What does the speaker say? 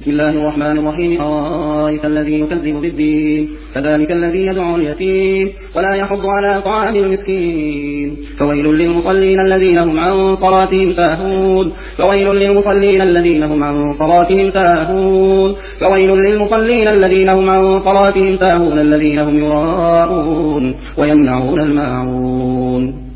بسم الله الرحمن الرحيم أرأيت الذي يكذب بالدين فذلك الذي يدعو اليتيم ولا يحض على طعام المسكين فويل للمصلين الذين هم عن صلاتهم ساهون فويل للمصلين الذين هم عن صلاتهم ساهون فويل للمصلين الذين هم عن صلاتهم ساهون الذين هم يراءون ويمنعون الماعون